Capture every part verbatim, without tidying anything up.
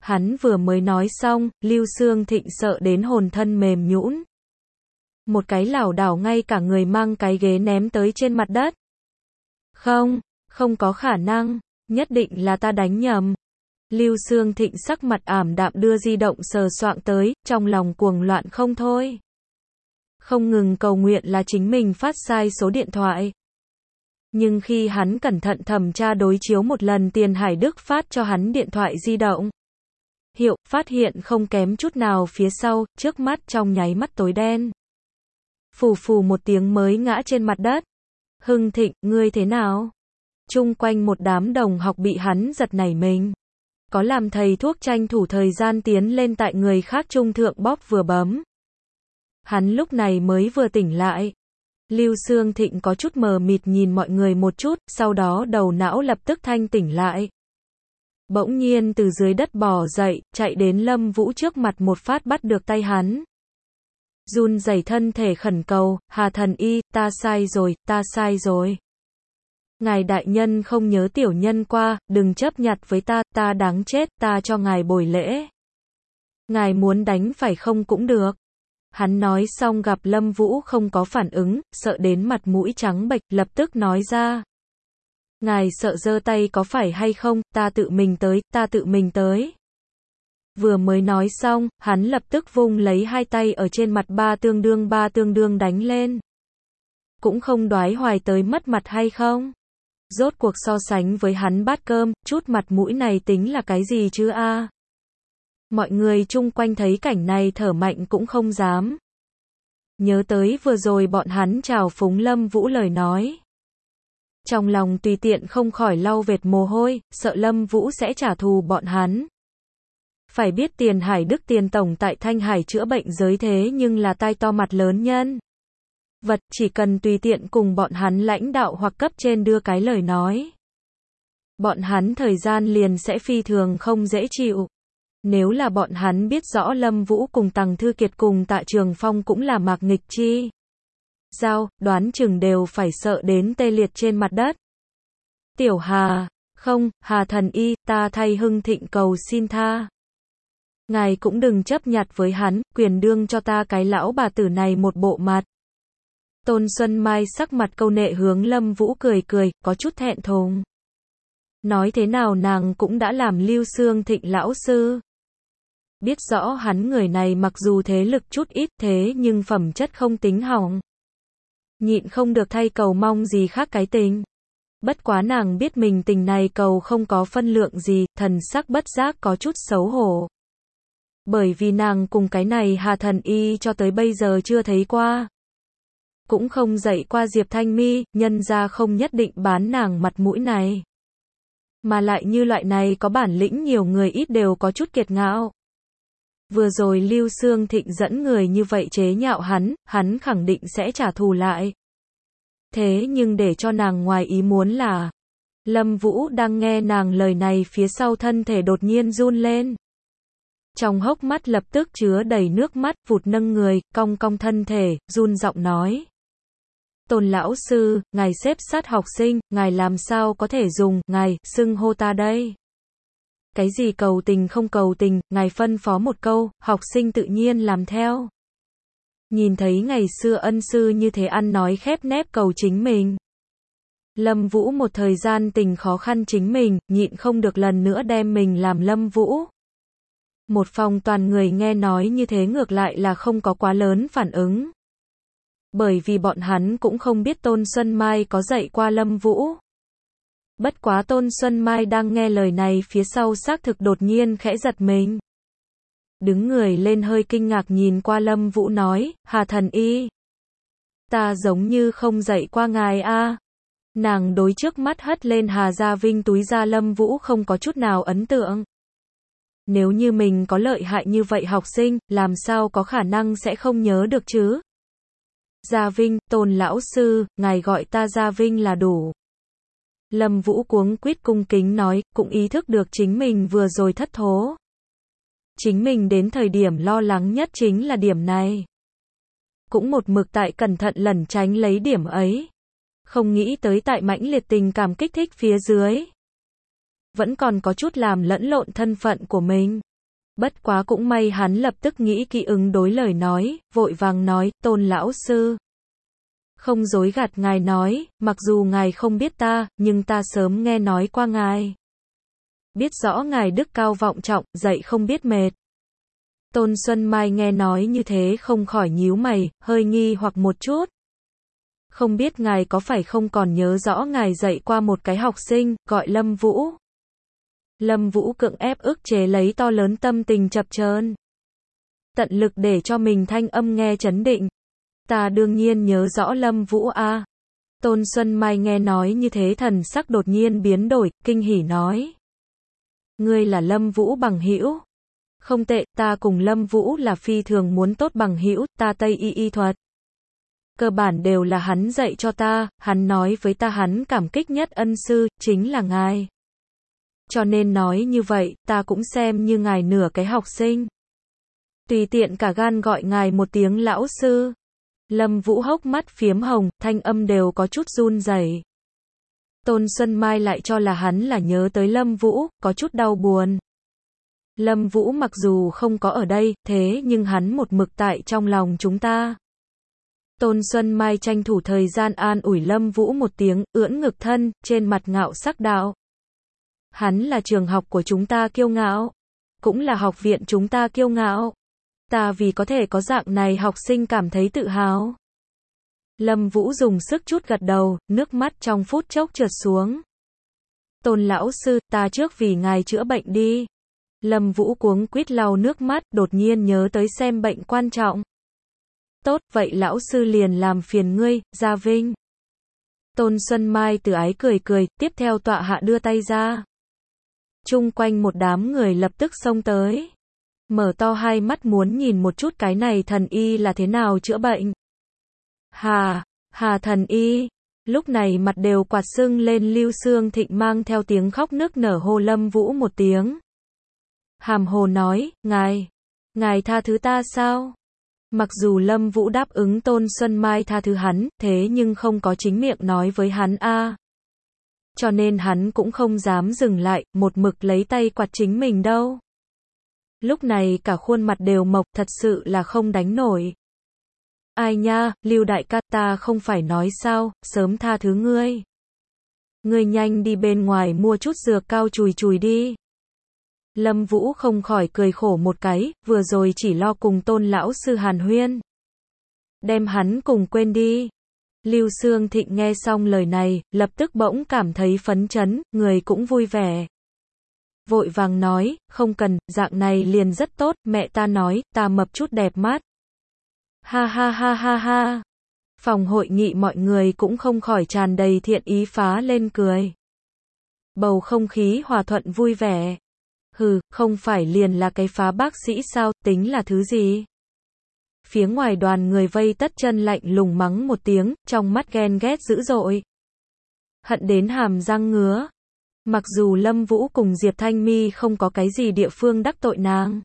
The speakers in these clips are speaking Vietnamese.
Hắn vừa mới nói xong, Lưu Xương Thịnh sợ đến hồn thân mềm nhũn. Một cái lảo đảo ngay cả người mang cái ghế ném tới trên mặt đất. Không, không có khả năng, nhất định là ta đánh nhầm. Lưu Xương Thịnh sắc mặt ảm đạm đưa di động sờ soạng tới, trong lòng cuồng loạn không thôi. Không ngừng cầu nguyện là chính mình phát sai số điện thoại. Nhưng khi hắn cẩn thận thẩm tra đối chiếu một lần Tiền Hải Đức phát cho hắn điện thoại di động. Hiệu, phát hiện không kém chút nào phía sau, trước mắt trong nháy mắt tối đen. Phù phù một tiếng mới ngã trên mặt đất. Hưng Thịnh, ngươi thế nào? Chung quanh một đám đồng học bị hắn giật nảy mình. Có làm thầy thuốc tranh thủ thời gian tiến lên tại người khác trung thượng bóp vừa bấm. Hắn lúc này mới vừa tỉnh lại. Lưu Xương Thịnh có chút mờ mịt nhìn mọi người một chút, sau đó đầu não lập tức thanh tỉnh lại. Bỗng nhiên từ dưới đất bò dậy, chạy đến Lâm Vũ trước mặt một phát bắt được tay hắn. Run rẩy thân thể khẩn cầu, Hà Thần Y, ta sai rồi, ta sai rồi. Ngài đại nhân không nhớ tiểu nhân qua, đừng chấp nhặt với ta, ta đáng chết, ta cho ngài bồi lễ. Ngài muốn đánh phải không cũng được. Hắn nói xong gặp Lâm Vũ không có phản ứng, sợ đến mặt mũi trắng bệch, lập tức nói ra. Ngài sợ giơ tay có phải hay không, ta tự mình tới, ta tự mình tới. Vừa mới nói xong, hắn lập tức vung lấy hai tay ở trên mặt ba tương đương ba tương đương đánh lên. Cũng không đoái hoài tới mất mặt hay không. Rốt cuộc so sánh với hắn bát cơm, chút mặt mũi này tính là cái gì chứ a? Mọi người chung quanh thấy cảnh này thở mạnh cũng không dám. Nhớ tới vừa rồi bọn hắn chào phúng Lâm Vũ lời nói. Trong lòng tùy tiện không khỏi lau vệt mồ hôi, sợ Lâm Vũ sẽ trả thù bọn hắn. Phải biết Tiền Hải Đức Tiền Tổng tại Thanh Hải chữa bệnh giới thế nhưng là tai to mặt lớn nhân. Vật chỉ cần tùy tiện cùng bọn hắn lãnh đạo hoặc cấp trên đưa cái lời nói. Bọn hắn thời gian liền sẽ phi thường không dễ chịu. Nếu là bọn hắn biết rõ Lâm Vũ cùng Tằng Thư Kiệt cùng Tạ Trường Phong cũng là Mạc Nghịch Chi. Giao, đoán chừng đều phải sợ đến tê liệt trên mặt đất. Tiểu Hà, không, Hà Thần Y, ta thay Hưng Thịnh cầu xin tha. Ngài cũng đừng chấp nhặt với hắn, quyền đương cho ta cái lão bà tử này một bộ mặt. Tôn Xuân Mai sắc mặt câu nệ hướng Lâm Vũ cười cười, có chút thẹn thùng. Nói thế nào nàng cũng đã làm Lưu Xương Thịnh lão sư. Biết rõ hắn người này mặc dù thế lực chút ít thế nhưng phẩm chất không tính hỏng. Nhịn không được thay cầu mong gì khác cái tình. Bất quá nàng biết mình tình này cầu không có phân lượng gì, thần sắc bất giác có chút xấu hổ. Bởi vì nàng cùng cái này Hà Thần Y cho tới bây giờ chưa thấy qua. Cũng không dạy qua Diệp Thanh Mi, nhân ra không nhất định bán nàng mặt mũi này. Mà lại như loại này có bản lĩnh nhiều người ít đều có chút kiệt ngạo. Vừa rồi Lưu Xương Thịnh dẫn người như vậy chế nhạo hắn, hắn khẳng định sẽ trả thù lại. Thế nhưng để cho nàng ngoài ý muốn là, Lâm Vũ đang nghe nàng lời này phía sau thân thể đột nhiên run lên. Trong hốc mắt lập tức chứa đầy nước mắt, vụt nâng người, cong cong thân thể, run giọng nói. Tôn lão sư, ngài xếp sát học sinh, ngài làm sao có thể dùng, ngài, xưng hô ta đây. Cái gì cầu tình không cầu tình, ngài phân phó một câu, học sinh tự nhiên làm theo. Nhìn thấy ngày xưa ân sư như thế ăn nói khép nép cầu chính mình. Lâm Vũ một thời gian tình khó khăn chính mình, nhịn không được lần nữa đem mình làm Lâm Vũ. Một phòng toàn người nghe nói như thế ngược lại là không có quá lớn phản ứng. Bởi vì bọn hắn cũng không biết Tôn Xuân Mai có dạy qua Lâm Vũ. Bất quá Tôn Xuân Mai đang nghe lời này phía sau xác thực đột nhiên khẽ giật mình. Đứng người lên hơi kinh ngạc nhìn qua Lâm Vũ nói, Hà Thần Y. Ta giống như không dạy qua ngài a. Nàng đối trước mắt hất lên Hà Gia Vinh túi ra Lâm Vũ không có chút nào ấn tượng. Nếu như mình có lợi hại như vậy học sinh, làm sao có khả năng sẽ không nhớ được chứ? Gia Vinh, Tôn lão sư, ngài gọi ta Gia Vinh là đủ. Lâm Vũ cuống quýt cung kính nói, cũng ý thức được chính mình vừa rồi thất thố. Chính mình đến thời điểm lo lắng nhất chính là điểm này. Cũng một mực tại cẩn thận lẩn tránh lấy điểm ấy. Không nghĩ tới tại mãnh liệt tình cảm kích thích phía dưới. Vẫn còn có chút làm lẫn lộn thân phận của mình. Bất quá cũng may hắn lập tức nghĩ kỹ ứng đối lời nói, vội vàng nói, Tôn lão sư. Không dối gạt ngài nói, mặc dù ngài không biết ta, nhưng ta sớm nghe nói qua ngài. Biết rõ ngài đức cao vọng trọng, dạy không biết mệt. Tôn Xuân Mai nghe nói như thế không khỏi nhíu mày, hơi nghi hoặc một chút. Không biết ngài có phải không còn nhớ rõ ngài dạy qua một cái học sinh, gọi Lâm Vũ. Lâm Vũ cưỡng ép ức chế lấy to lớn tâm tình chập chờn, tận lực để cho mình thanh âm nghe trấn định. Ta đương nhiên nhớ rõ Lâm Vũ a. Tôn Xuân Mai nghe nói như thế thần sắc đột nhiên biến đổi, kinh hỉ nói. Ngươi là Lâm Vũ bằng hữu? Không tệ, ta cùng Lâm Vũ là phi thường muốn tốt bằng hữu, ta Tây y y thuật. Cơ bản đều là hắn dạy cho ta, hắn nói với ta hắn cảm kích nhất ân sư, chính là ngài. Cho nên nói như vậy, ta cũng xem như ngài nửa cái học sinh. Tùy tiện cả gan gọi ngài một tiếng lão sư. Lâm Vũ hốc mắt phiếm hồng, thanh âm đều có chút run rẩy. Tôn Xuân Mai lại cho là hắn là nhớ tới Lâm Vũ, có chút đau buồn. Lâm Vũ mặc dù không có ở đây, thế nhưng hắn một mực tại trong lòng chúng ta. Tôn Xuân Mai tranh thủ thời gian an ủi Lâm Vũ một tiếng, ưỡn ngực thân, trên mặt ngạo sắc đạo. Hắn là trường học của chúng ta kiêu ngạo, cũng là học viện chúng ta kiêu ngạo. Ta vì có thể có dạng này học sinh cảm thấy tự hào. Lâm Vũ dùng sức chút gật đầu, nước mắt trong phút chốc trượt xuống. Tôn lão sư, ta trước vì ngài chữa bệnh đi. Lâm Vũ cuống quýt lau nước mắt, đột nhiên nhớ tới xem bệnh quan trọng. Tốt, vậy lão sư liền làm phiền ngươi, Gia Vinh. Tôn Xuân Mai từ ái cười cười, tiếp theo tọa hạ đưa tay ra. Chung quanh một đám người lập tức xông tới. Mở to hai mắt muốn nhìn một chút cái này thần y là thế nào chữa bệnh. Hà, Hà thần y. Lúc này mặt đều quạt sưng lên, Lưu Xương Thịnh mang theo tiếng khóc nức nở hô Lâm Vũ một tiếng. Hàm hồ nói, ngài, ngài tha thứ ta sao? Mặc dù Lâm Vũ đáp ứng Tôn Xuân Mai tha thứ hắn, thế nhưng không có chính miệng nói với hắn a. Cho nên hắn cũng không dám dừng lại, một mực lấy tay quạt chính mình đâu. Lúc này cả khuôn mặt đều mộc, thật sự là không đánh nổi. Ai nha, Lưu đại ca, ta không phải nói sao, sớm tha thứ ngươi. Ngươi nhanh đi bên ngoài mua chút dược cao chùi chùi đi. Lâm Vũ không khỏi cười khổ một cái, vừa rồi chỉ lo cùng Tôn lão sư hàn huyên. Đem hắn cùng quên đi. Lưu Xương Thịnh nghe xong lời này, lập tức bỗng cảm thấy phấn chấn, người cũng vui vẻ. Vội vàng nói, không cần, dạng này liền rất tốt, mẹ ta nói, ta mập chút đẹp mắt. Ha ha ha ha ha. Phòng hội nghị mọi người cũng không khỏi tràn đầy thiện ý phá lên cười. Bầu không khí hòa thuận vui vẻ. Hừ, không phải liền là cái phá bác sĩ sao, tính là thứ gì? Phía ngoài đoàn người vây tất chân lạnh lùng mắng một tiếng, trong mắt ghen ghét dữ dội. Hận đến hàm răng ngứa. Mặc dù Lâm Vũ cùng Diệp Thanh Mi không có cái gì địa phương đắc tội nàng.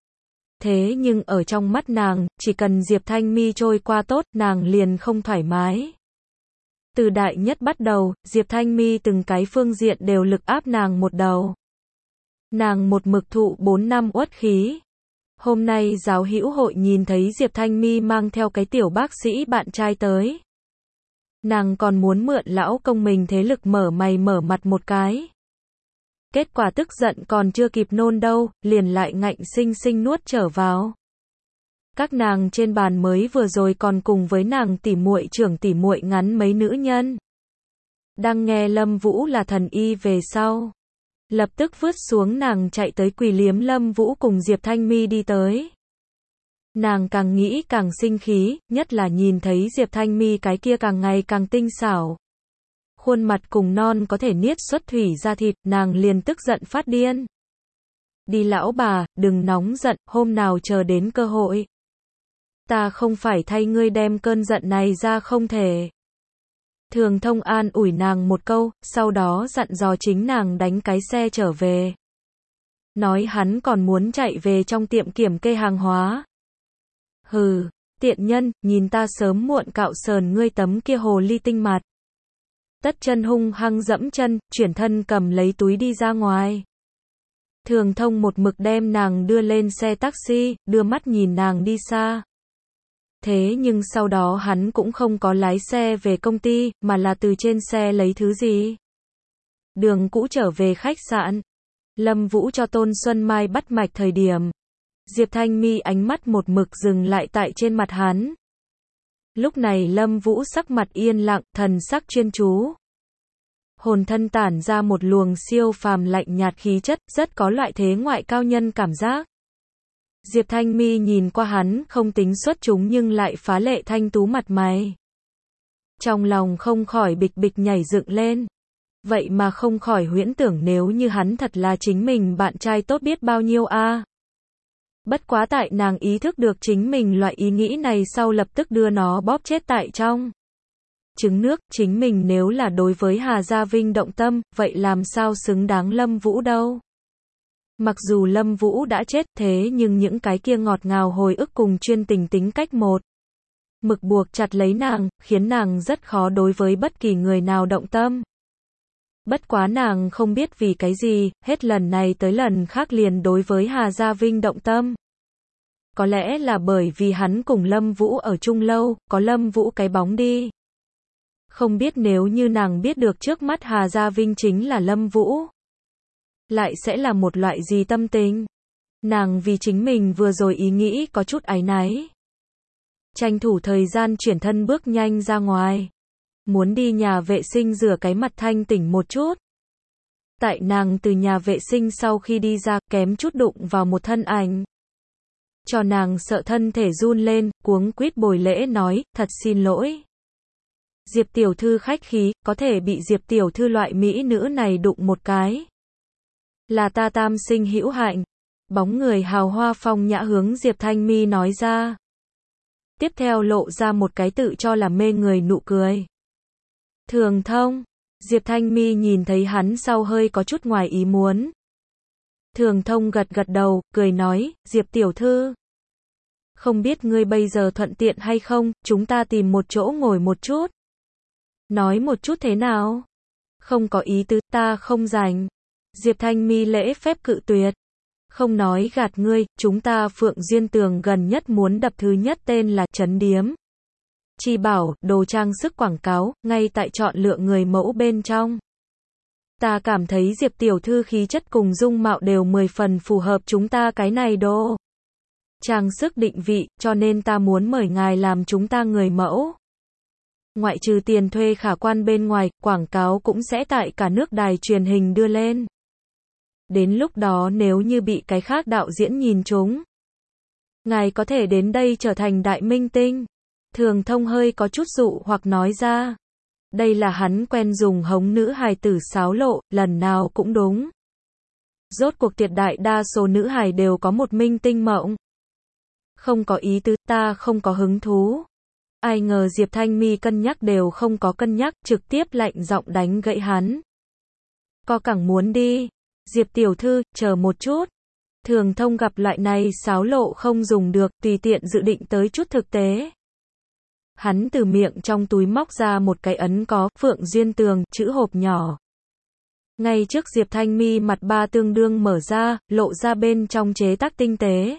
Thế nhưng ở trong mắt nàng, chỉ cần Diệp Thanh Mi trôi qua tốt, nàng liền không thoải mái. Từ đại nhất bắt đầu, Diệp Thanh Mi từng cái phương diện đều lực áp nàng một đầu. Nàng một mực thụ bốn năm uất khí. Hôm nay giáo hữu hội nhìn thấy Diệp Thanh Mi mang theo cái tiểu bác sĩ bạn trai tới. Nàng còn muốn mượn lão công mình thế lực mở mày mở mặt một cái. Kết quả tức giận còn chưa kịp nôn đâu, liền lại ngạnh sinh sinh nuốt trở vào. Các nàng trên bàn mới vừa rồi còn cùng với nàng tỉ muội trưởng tỉ muội ngắn mấy nữ nhân. Đang nghe Lâm Vũ là thần y về sau. Lập tức vứt xuống nàng chạy tới quỳ liếm Lâm Vũ cùng Diệp Thanh Mi đi tới. Nàng càng nghĩ càng sinh khí, nhất là nhìn thấy Diệp Thanh Mi cái kia càng ngày càng tinh xảo. Khuôn mặt cùng non có thể niết xuất thủy ra thịt, nàng liền tức giận phát điên. Đi lão bà, đừng nóng giận, hôm nào chờ đến cơ hội. Ta không phải thay ngươi đem cơn giận này ra không thể. Thường Thông an ủi nàng một câu, sau đó dặn dò chính nàng đánh cái xe trở về. Nói hắn còn muốn chạy về trong tiệm kiểm kê hàng hóa. Hừ, tiện nhân, nhìn ta sớm muộn cạo sờn ngươi tấm kia hồ ly tinh mặt. Tất chân hung hăng dẫm chân, chuyển thân cầm lấy túi đi ra ngoài. Thường Thông một mực đem nàng đưa lên xe taxi, đưa mắt nhìn nàng đi xa. Thế nhưng sau đó hắn cũng không có lái xe về công ty, mà là từ trên xe lấy thứ gì. Đường cũ trở về khách sạn. Lâm Vũ cho Tôn Xuân Mai bắt mạch thời điểm. Diệp Thanh Mi ánh mắt một mực dừng lại tại trên mặt hắn. Lúc này Lâm Vũ sắc mặt yên lặng, thần sắc chuyên chú. Hồn thân tản ra một luồng siêu phàm lạnh nhạt khí chất, rất có loại thế ngoại cao nhân cảm giác. Diệp Thanh Mi nhìn qua hắn, không tính xuất chúng nhưng lại phá lệ thanh tú mặt mày. Trong lòng không khỏi bịch bịch nhảy dựng lên. Vậy mà không khỏi huyễn tưởng nếu như hắn thật là chính mình bạn trai tốt biết bao nhiêu a. À. Bất quá tại nàng ý thức được chính mình loại ý nghĩ này sau lập tức đưa nó bóp chết tại trong trứng nước, chính mình nếu là đối với Hà Gia Vinh động tâm, vậy làm sao xứng đáng Lâm Vũ đâu. Mặc dù Lâm Vũ đã chết, thế nhưng những cái kia ngọt ngào hồi ức cùng chuyên tình tính cách một mực buộc chặt lấy nàng, khiến nàng rất khó đối với bất kỳ người nào động tâm. Bất quá nàng không biết vì cái gì, hết lần này tới lần khác liền đối với Hà Gia Vinh động tâm. Có lẽ là bởi vì hắn cùng Lâm Vũ ở chung lâu, có Lâm Vũ cái bóng đi. Không biết nếu như nàng biết được trước mắt Hà Gia Vinh chính là Lâm Vũ, lại sẽ là một loại gì tâm tình? Nàng vì chính mình vừa rồi ý nghĩ có chút áy náy. Tranh thủ thời gian chuyển thân bước nhanh ra ngoài. Muốn đi nhà vệ sinh rửa cái mặt thanh tỉnh một chút. Tại nàng từ nhà vệ sinh sau khi đi ra, kém chút đụng vào một thân ảnh. Cho nàng sợ thân thể run lên, cuống quýt bồi lễ nói, thật xin lỗi. Diệp tiểu thư khách khí, có thể bị Diệp tiểu thư loại mỹ nữ này đụng một cái. Là ta tam sinh hữu hạnh. Bóng người hào hoa phong nhã hướng Diệp Thanh Mi nói ra. Tiếp theo lộ ra một cái tự cho là mê người nụ cười. Thường Thông. Diệp Thanh Mi nhìn thấy hắn sau hơi có chút ngoài ý muốn. Thường Thông gật gật đầu, cười nói, Diệp tiểu thư. Không biết ngươi bây giờ thuận tiện hay không, chúng ta tìm một chỗ ngồi một chút. Nói một chút thế nào? Không có ý tứ, ta không rảnh. Diệp Thanh Mi lễ phép cự tuyệt. Không nói gạt ngươi, chúng ta Phượng Duyên Tường gần nhất muốn đập thứ nhất tên là Trấn Điếm. Chi bảo, đồ trang sức quảng cáo, ngay tại chọn lựa người mẫu bên trong. Ta cảm thấy Diệp tiểu thư khí chất cùng dung mạo đều mười phần phù hợp chúng ta cái này đồ trang sức định vị, cho nên ta muốn mời ngài làm chúng ta người mẫu. Ngoại trừ tiền thuê khả quan bên ngoài, quảng cáo cũng sẽ tại cả nước đài truyền hình đưa lên. Đến lúc đó nếu như bị cái khác đạo diễn nhìn trúng, ngài có thể đến đây trở thành đại minh tinh. Thường Thông hơi có chút dụ hoặc nói ra. Đây là hắn quen dùng hống nữ hài tử xáo lộ, lần nào cũng đúng. Rốt cuộc tuyệt đại đa số nữ hài đều có một minh tinh mộng. Không có ý tứ, ta không có hứng thú. Ai ngờ Diệp Thanh Mi cân nhắc đều không có cân nhắc, trực tiếp lạnh giọng đánh gãy hắn. Có cẳng muốn đi. Diệp tiểu thư, chờ một chút. Thường Thông gặp loại này xáo lộ không dùng được, tùy tiện dự định tới chút thực tế. Hắn từ miệng trong túi móc ra một cái ấn có Phượng Duyên Tường chữ hộp nhỏ. Ngay trước Diệp Thanh Mi mặt ba tương đương mở ra, lộ ra bên trong chế tác tinh tế.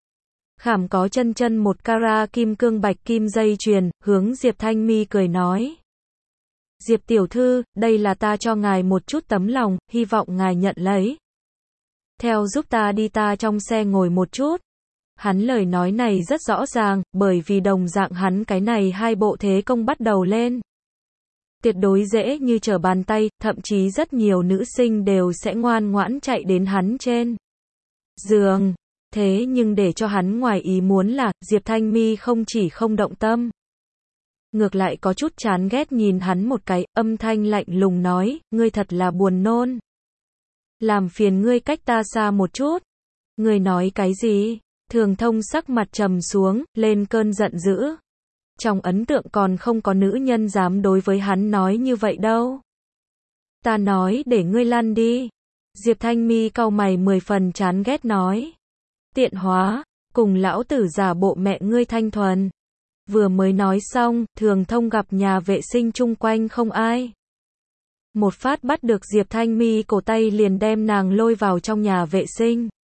Khảm có chân chân một carat kim cương bạch kim dây chuyền, hướng Diệp Thanh Mi cười nói. Diệp tiểu thư, đây là ta cho ngài một chút tấm lòng, hy vọng ngài nhận lấy. Theo giúp ta đi ta trong xe ngồi một chút. Hắn lời nói này rất rõ ràng, bởi vì đồng dạng hắn cái này hai bộ thế công bắt đầu lên. Tuyệt đối dễ như trở bàn tay, thậm chí rất nhiều nữ sinh đều sẽ ngoan ngoãn chạy đến hắn trên giường. Thế nhưng để cho hắn ngoài ý muốn là, Diệp Thanh Mi không chỉ không động tâm. Ngược lại có chút chán ghét nhìn hắn một cái, âm thanh lạnh lùng nói, ngươi thật là buồn nôn. Làm phiền ngươi cách ta xa một chút. Ngươi nói cái gì? Thường Thông sắc mặt trầm xuống, lên cơn giận dữ. Trong ấn tượng còn không có nữ nhân dám đối với hắn nói như vậy đâu. Ta nói để ngươi lăn đi. Diệp Thanh Mi cau mày mười phần chán ghét nói. Tiện hóa, cùng lão tử giả bộ mẹ ngươi thanh thuần. Vừa mới nói xong, Thường Thông gặp nhà vệ sinh chung quanh không ai. Một phát bắt được Diệp Thanh Mi cổ tay liền đem nàng lôi vào trong nhà vệ sinh.